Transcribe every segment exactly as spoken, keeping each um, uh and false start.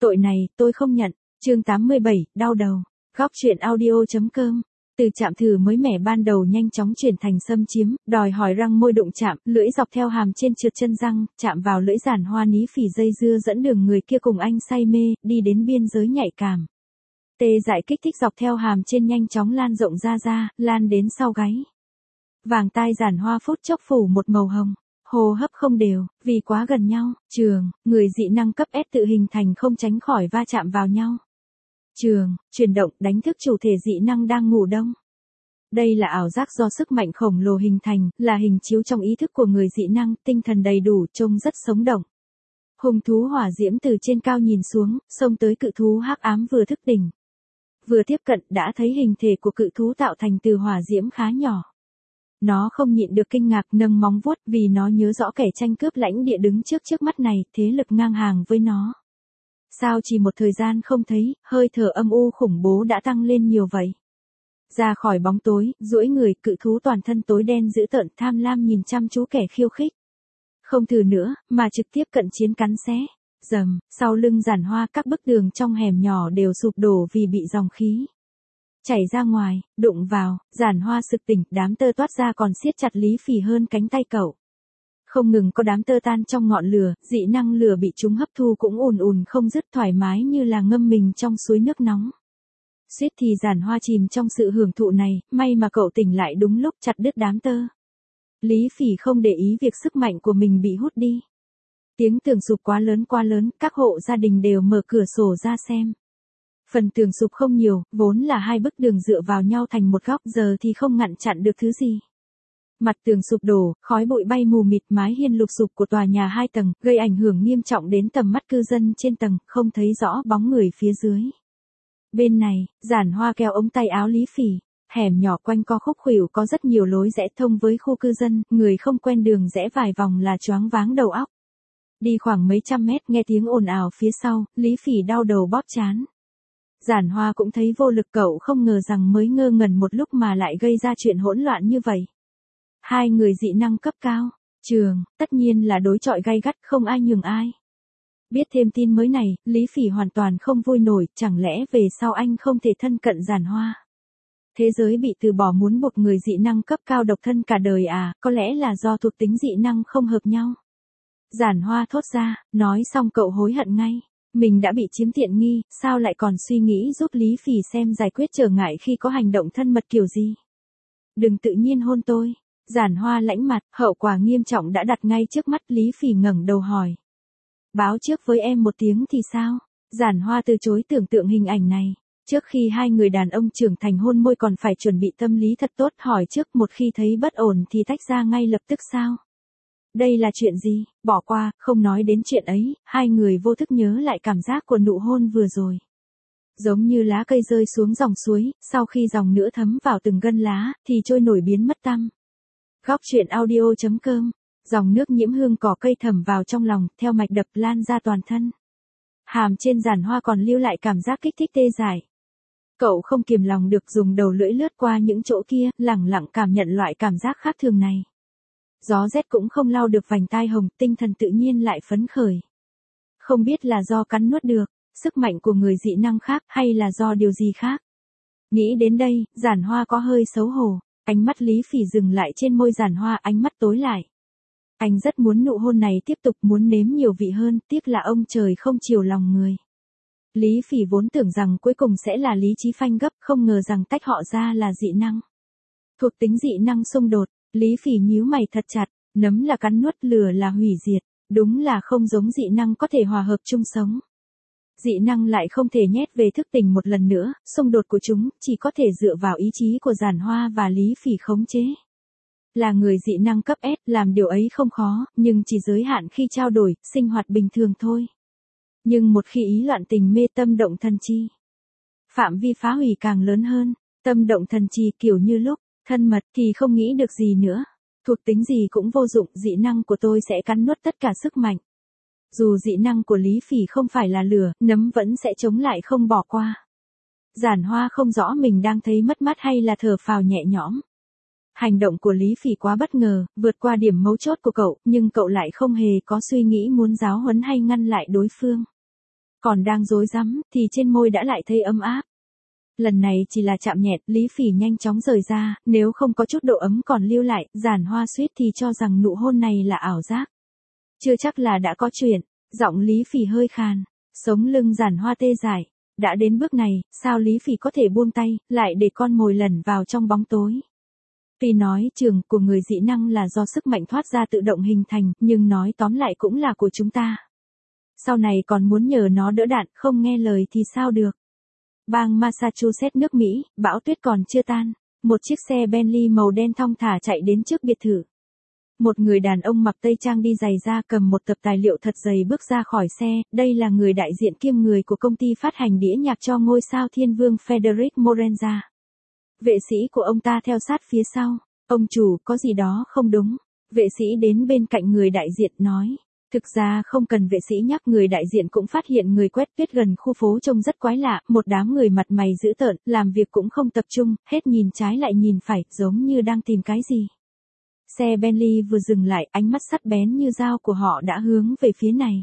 Tội này, tôi không nhận. Chương tám mươi bảy, đau đầu. Góc truyện audio.com. Từ chạm thử mới mẻ ban đầu nhanh chóng chuyển thành xâm chiếm, đòi hỏi răng môi đụng chạm, lưỡi dọc theo hàm trên trượt chân răng, chạm vào lưỡi giản hoa ní phỉ dây dưa dẫn đường người kia cùng anh say mê, đi đến biên giới nhạy cảm. Tê dại kích thích dọc theo hàm trên nhanh chóng lan rộng ra ra, lan đến sau gáy. Vàng tai giản hoa phút chốc phủ một màu hồng. Hô hấp không đều, vì quá gần nhau, trường, người dị năng cấp S tự hình thành không tránh khỏi va chạm vào nhau. Trường, chuyển động, đánh thức chủ thể dị năng đang ngủ đông. Đây là ảo giác do sức mạnh khổng lồ hình thành, là hình chiếu trong ý thức của người dị năng, tinh thần đầy đủ, trông rất sống động. Hung thú hỏa diễm từ trên cao nhìn xuống, xông tới cự thú hắc ám vừa thức tỉnh. Vừa tiếp cận đã thấy hình thể của cự thú tạo thành từ hỏa diễm khá nhỏ. Nó không nhịn được kinh ngạc nâng móng vuốt vì nó nhớ rõ kẻ tranh cướp lãnh địa đứng trước trước mắt này, thế lực ngang hàng với nó. Sao chỉ một thời gian không thấy, hơi thở âm u khủng bố đã tăng lên nhiều vậy. Ra khỏi bóng tối, duỗi người, cự thú toàn thân tối đen dữ tợn tham lam nhìn chăm chú kẻ khiêu khích. Không thử nữa, mà trực tiếp cận chiến cắn xé. Dầm, sau lưng giản hoa các bức tường trong hẻm nhỏ đều sụp đổ vì bị dòng khí chảy ra ngoài, đụng vào, giản hoa sực tỉnh, đám tơ toát ra còn siết chặt Lý Phỉ hơn cánh tay cậu. Không ngừng có đám tơ tan trong ngọn lửa, dị năng lửa bị chúng hấp thu cũng ùn ùn không dứt thoải mái như là ngâm mình trong suối nước nóng. Suýt thì giản hoa chìm trong sự hưởng thụ này, may mà cậu tỉnh lại đúng lúc chặt đứt đám tơ. Lý Phỉ không để ý việc sức mạnh của mình bị hút đi. Tiếng tường sụp quá lớn quá lớn, các hộ gia đình đều mở cửa sổ ra xem. Phần tường sụp không nhiều, vốn là hai bức tường dựa vào nhau thành một góc, giờ thì không ngăn chặn được thứ gì. Mặt tường sụp đổ, khói bụi bay mù mịt, mái hiên lụp sụp của tòa nhà hai tầng, gây ảnh hưởng nghiêm trọng đến tầm mắt cư dân trên tầng, không thấy rõ bóng người phía dưới. Bên này, giản hoa kéo ống tay áo Lý Phỉ, hẻm nhỏ quanh co khúc khuỷu có rất nhiều lối rẽ thông với khu cư dân, người không quen đường rẽ vài vòng là choáng váng đầu óc. Đi khoảng mấy trăm mét nghe tiếng ồn ào phía sau, Lý Phỉ đau đầu bóp trán. Giản hoa cũng thấy vô lực, cậu không ngờ rằng mới ngơ ngẩn một lúc mà lại gây ra chuyện hỗn loạn như vậy. Hai người dị năng cấp cao, trường, tất nhiên là đối chọi gay gắt không ai nhường ai. Biết thêm tin mới này, Lý Phỉ hoàn toàn không vui nổi, chẳng lẽ về sau anh không thể thân cận giản hoa. Thế giới bị từ bỏ muốn buộc người dị năng cấp cao độc thân cả đời à, có lẽ là do thuộc tính dị năng không hợp nhau. Giản hoa thốt ra, nói xong cậu hối hận ngay. Mình đã bị chiếm tiện nghi, sao lại còn suy nghĩ giúp Lý Phỉ xem giải quyết trở ngại khi có hành động thân mật kiểu gì. Đừng tự nhiên hôn tôi. Giản hoa lãnh mặt, hậu quả nghiêm trọng đã đặt ngay trước mắt. Lý Phỉ ngẩng đầu hỏi. Báo trước với em một tiếng thì sao? Giản hoa từ chối tưởng tượng hình ảnh này. Trước khi hai người đàn ông trưởng thành hôn môi còn phải chuẩn bị tâm lý thật tốt, hỏi trước một khi thấy bất ổn thì tách ra ngay lập tức sao? Đây là chuyện gì? Bỏ qua, không nói đến chuyện ấy, hai người vô thức nhớ lại cảm giác của nụ hôn vừa rồi. Giống như lá cây rơi xuống dòng suối, sau khi dòng nữa thấm vào từng gân lá, thì trôi nổi biến mất tăm. Góc truyện audio.com. Dòng nước nhiễm hương cỏ cây thẩm vào trong lòng, theo mạch đập lan ra toàn thân. Hàm trên giản hoa còn lưu lại cảm giác kích thích tê dại. Cậu không kiềm lòng được dùng đầu lưỡi lướt qua những chỗ kia, lẳng lặng cảm nhận loại cảm giác khác thường này. Gió rét cũng không lau được vành tai hồng, tinh thần tự nhiên lại phấn khởi. Không biết là do cắn nuốt được sức mạnh của người dị năng khác hay là do điều gì khác. Nghĩ đến đây, giản hoa có hơi xấu hổ, ánh mắt Lý Phỉ dừng lại trên môi giản hoa, ánh mắt tối lại. Anh rất muốn nụ hôn này tiếp tục, muốn nếm nhiều vị hơn, tiếc là ông trời không chiều lòng người. Lý Phỉ vốn tưởng rằng cuối cùng sẽ là lý trí phanh gấp, không ngờ rằng tách họ ra là dị năng. Thuộc tính dị năng xung đột. Lý Phỉ nhíu mày thật chặt, nấm là cắn nuốt, lửa là hủy diệt, đúng là không giống dị năng có thể hòa hợp chung sống. Dị năng lại không thể nhét về thức tỉnh một lần nữa, xung đột của chúng chỉ có thể dựa vào ý chí của giản hoa và Lý Phỉ khống chế. Là người dị năng cấp S, làm điều ấy không khó, nhưng chỉ giới hạn khi trao đổi, sinh hoạt bình thường thôi. Nhưng một khi ý loạn tình mê tâm động thần chi, phạm vi phá hủy càng lớn hơn. Tâm động thần chi kiểu như lúc thân mật thì không nghĩ được gì nữa. Thuộc tính gì cũng vô dụng, dị năng của tôi sẽ cắn nuốt tất cả sức mạnh. Dù dị năng của Lý Phỉ không phải là lửa, nấm vẫn sẽ chống lại không bỏ qua. Giản hoa không rõ mình đang thấy mất mát hay là thở phào nhẹ nhõm. Hành động của Lý Phỉ quá bất ngờ, vượt qua điểm mấu chốt của cậu, nhưng cậu lại không hề có suy nghĩ muốn giáo huấn hay ngăn lại đối phương. Còn đang rối rắm, thì trên môi đã lại thấy ấm áp. Lần này chỉ là chạm nhẹ, Lý Phỉ nhanh chóng rời ra, nếu không có chút độ ấm còn lưu lại, Giản Hoa suýt thì cho rằng nụ hôn này là ảo giác. Chưa chắc là đã có chuyện, giọng Lý Phỉ hơi khàn, sống lưng Giản Hoa tê dại. Đã đến bước này, sao Lý Phỉ có thể buông tay, lại để con mồi lẩn vào trong bóng tối. Tuy nói trường của người dị năng là do sức mạnh thoát ra tự động hình thành, nhưng nói tóm lại cũng là của chúng ta. Sau này còn muốn nhờ nó đỡ đạn, không nghe lời thì sao được. Bang Massachusetts nước Mỹ, bão tuyết còn chưa tan. Một chiếc xe Bentley màu đen thong thả chạy đến trước biệt thự. Một người đàn ông mặc tây trang đi giày da cầm một tập tài liệu thật dày bước ra khỏi xe, đây là người đại diện kiêm người của công ty phát hành đĩa nhạc cho ngôi sao thiên vương Frederick Morenza. Vệ sĩ của ông ta theo sát phía sau. Ông chủ, có gì đó không đúng. Vệ sĩ đến bên cạnh người đại diện nói. Thực ra không cần vệ sĩ nhắc, người đại diện cũng phát hiện người quét tuyết gần khu phố trông rất quái lạ, một đám người mặt mày dữ tợn, làm việc cũng không tập trung, hết nhìn trái lại nhìn phải, giống như đang tìm cái gì. Xe Bentley vừa dừng lại, ánh mắt sắc bén như dao của họ đã hướng về phía này.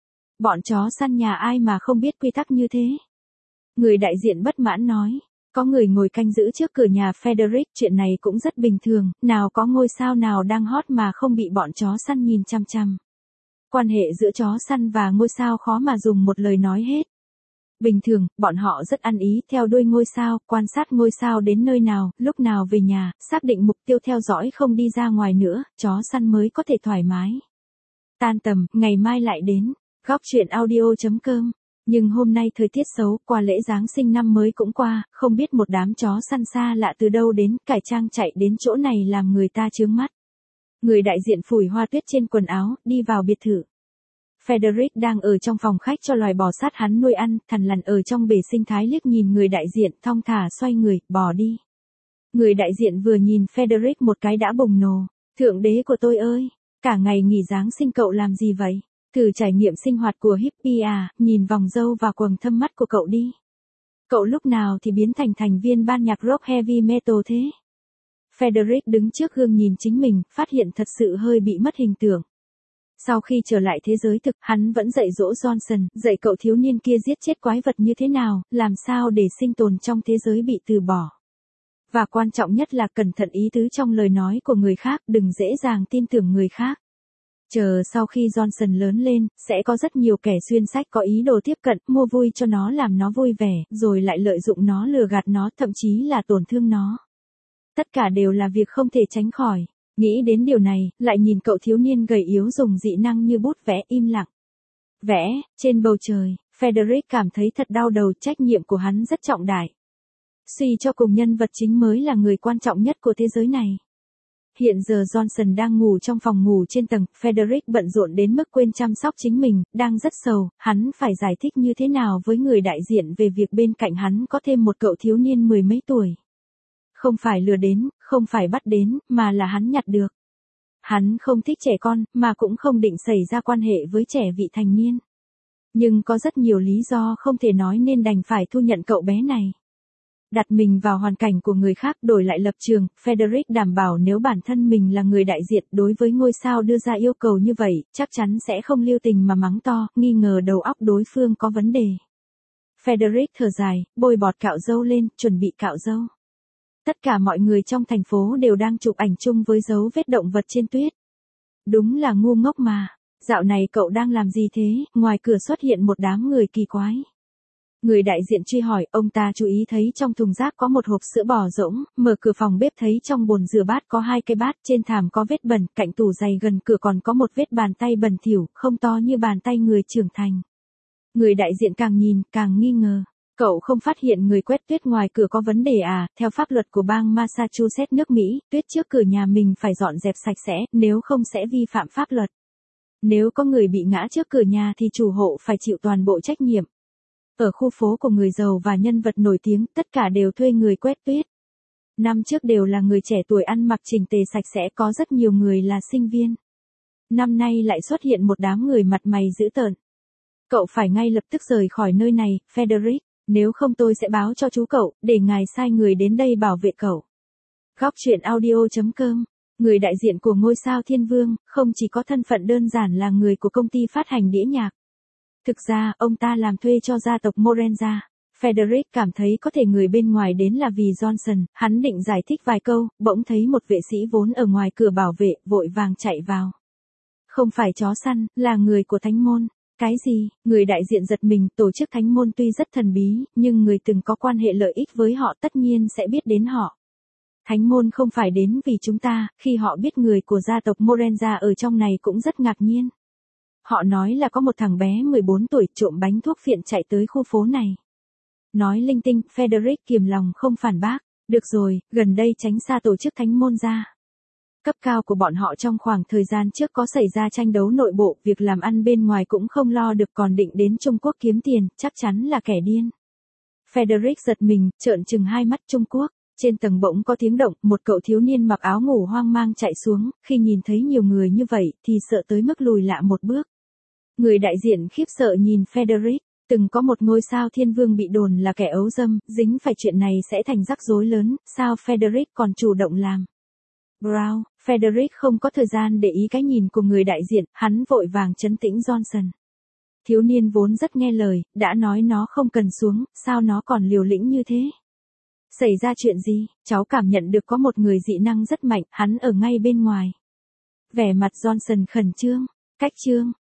Bọn chó săn nhà ai mà không biết quy tắc như thế. Người đại diện bất mãn nói. Có người ngồi canh giữ trước cửa nhà Frederick, chuyện này cũng rất bình thường, nào có ngôi sao nào đang hot mà không bị bọn chó săn nhìn chăm chăm. Quan hệ giữa chó săn và ngôi sao khó mà dùng một lời nói hết. Bình thường, bọn họ rất ăn ý, theo đuôi ngôi sao, quan sát ngôi sao đến nơi nào, lúc nào về nhà, xác định mục tiêu theo dõi không đi ra ngoài nữa, chó săn mới có thể thoải mái. Tan tầm, ngày mai lại đến. Góc truyện audio chấm com. Nhưng hôm nay thời tiết xấu, qua lễ Giáng sinh năm mới cũng qua, không biết một đám chó săn xa lạ từ đâu đến, cải trang chạy đến chỗ này làm người ta chướng mắt. Người đại diện phủi hoa tuyết trên quần áo, đi vào biệt thự. Frederick đang ở trong phòng khách cho loài bò sát hắn nuôi ăn, thằn lằn ở trong bể sinh thái liếc nhìn người đại diện, thong thả xoay người, bỏ đi. Người đại diện vừa nhìn Frederick một cái đã bùng nổ. Thượng đế của tôi ơi, cả ngày nghỉ Giáng sinh cậu làm gì vậy? Thử trải nghiệm sinh hoạt của hippie à, nhìn vòng râu và quầng thâm mắt của cậu đi. Cậu lúc nào thì biến thành thành viên ban nhạc rock heavy metal thế? Frederick đứng trước gương nhìn chính mình, phát hiện thật sự hơi bị mất hình tượng. Sau khi trở lại thế giới thực, hắn vẫn dạy dỗ Johnson, dạy cậu thiếu niên kia giết chết quái vật như thế nào, làm sao để sinh tồn trong thế giới bị từ bỏ. Và quan trọng nhất là cẩn thận ý tứ trong lời nói của người khác, đừng dễ dàng tin tưởng người khác. Chờ sau khi Johnson lớn lên, sẽ có rất nhiều kẻ xuyên sách có ý đồ tiếp cận, mua vui cho nó làm nó vui vẻ, rồi lại lợi dụng nó lừa gạt nó, thậm chí là tổn thương nó. Tất cả đều là việc không thể tránh khỏi. Nghĩ đến điều này, lại nhìn cậu thiếu niên gầy yếu dùng dị năng như bút vẽ im lặng. Vẽ, trên bầu trời, Frederick cảm thấy thật đau đầu, trách nhiệm của hắn rất trọng đại. Suy cho cùng nhân vật chính mới là người quan trọng nhất của thế giới này. Hiện giờ Johnson đang ngủ trong phòng ngủ trên tầng, Frederick bận rộn đến mức quên chăm sóc chính mình, đang rất sầu, hắn phải giải thích như thế nào với người đại diện về việc bên cạnh hắn có thêm một cậu thiếu niên mười mấy tuổi. Không phải lừa đến, không phải bắt đến, mà là hắn nhặt được. Hắn không thích trẻ con, mà cũng không định xảy ra quan hệ với trẻ vị thành niên. Nhưng có rất nhiều lý do không thể nói nên đành phải thu nhận cậu bé này. Đặt mình vào hoàn cảnh của người khác, đổi lại lập trường, Frederick đảm bảo nếu bản thân mình là người đại diện đối với ngôi sao đưa ra yêu cầu như vậy, chắc chắn sẽ không lưu tình mà mắng to, nghi ngờ đầu óc đối phương có vấn đề. Frederick thở dài, bôi bọt cạo râu lên, chuẩn bị cạo râu. Tất cả mọi người trong thành phố đều đang chụp ảnh chung với dấu vết động vật trên tuyết. Đúng là ngu ngốc mà. Dạo này cậu đang làm gì thế? Ngoài cửa xuất hiện một đám người kỳ quái. Người đại diện truy hỏi, ông ta chú ý thấy trong thùng rác có một hộp sữa bò rỗng, mở cửa phòng bếp thấy trong bồn rửa bát có hai cái bát, trên thảm có vết bẩn, cạnh tủ giày gần cửa còn có một vết bàn tay bẩn thỉu, không to như bàn tay người trưởng thành. Người đại diện càng nhìn, càng nghi ngờ. Cậu không phát hiện người quét tuyết ngoài cửa có vấn đề à? Theo pháp luật của bang Massachusetts nước Mỹ, tuyết trước cửa nhà mình phải dọn dẹp sạch sẽ, nếu không sẽ vi phạm pháp luật. Nếu có người bị ngã trước cửa nhà thì chủ hộ phải chịu toàn bộ trách nhiệm. Ở khu phố của người giàu và nhân vật nổi tiếng, tất cả đều thuê người quét tuyết. Năm trước đều là người trẻ tuổi ăn mặc chỉnh tề sạch sẽ, có rất nhiều người là sinh viên. Năm nay lại xuất hiện một đám người mặt mày dữ tợn. Cậu phải ngay lập tức rời khỏi nơi này, Frederick. Nếu không tôi sẽ báo cho chú cậu, để ngài sai người đến đây bảo vệ cậu. Góc truyện audio chấm com. Người đại diện của ngôi sao thiên vương, không chỉ có thân phận đơn giản là người của công ty phát hành đĩa nhạc. Thực ra, ông ta làm thuê cho gia tộc Morenza. Frederick cảm thấy có thể người bên ngoài đến là vì Johnson, hắn định giải thích vài câu, bỗng thấy một vệ sĩ vốn ở ngoài cửa bảo vệ, vội vàng chạy vào. Không phải chó săn, là người của thánh môn. Cái gì? Người đại diện giật mình, tổ chức thánh môn tuy rất thần bí, nhưng người từng có quan hệ lợi ích với họ tất nhiên sẽ biết đến họ. Thánh môn không phải đến vì chúng ta, khi họ biết người của gia tộc Morenza ở trong này cũng rất ngạc nhiên. Họ nói là có một thằng bé mười bốn tuổi trộm bánh thuốc phiện chạy tới khu phố này. Nói linh tinh, Frederick kiềm lòng không phản bác. Được rồi, gần đây tránh xa tổ chức thánh môn ra. Cấp cao của bọn họ trong khoảng thời gian trước có xảy ra tranh đấu nội bộ, việc làm ăn bên ngoài cũng không lo được còn định đến Trung Quốc kiếm tiền, chắc chắn là kẻ điên. Frederick giật mình, trợn trừng hai mắt. Trung Quốc. Trên tầng bỗng có tiếng động, một cậu thiếu niên mặc áo ngủ hoang mang chạy xuống, khi nhìn thấy nhiều người như vậy thì sợ tới mức lùi lại một bước. Người đại diện khiếp sợ nhìn Frederick. Từng có một ngôi sao thiên vương bị đồn là kẻ ấu dâm, dính phải chuyện này sẽ thành rắc rối lớn, sao Frederick còn chủ động làm? Brown, Frederick không có thời gian để ý cái nhìn của người đại diện, hắn vội vàng trấn tĩnh Johnson. Thiếu niên vốn rất nghe lời, đã nói nó không cần xuống, sao nó còn liều lĩnh như thế? Xảy ra chuyện gì? Cháu cảm nhận được có một người dị năng rất mạnh, hắn ở ngay bên ngoài. Vẻ mặt Johnson khẩn trương, cách trương,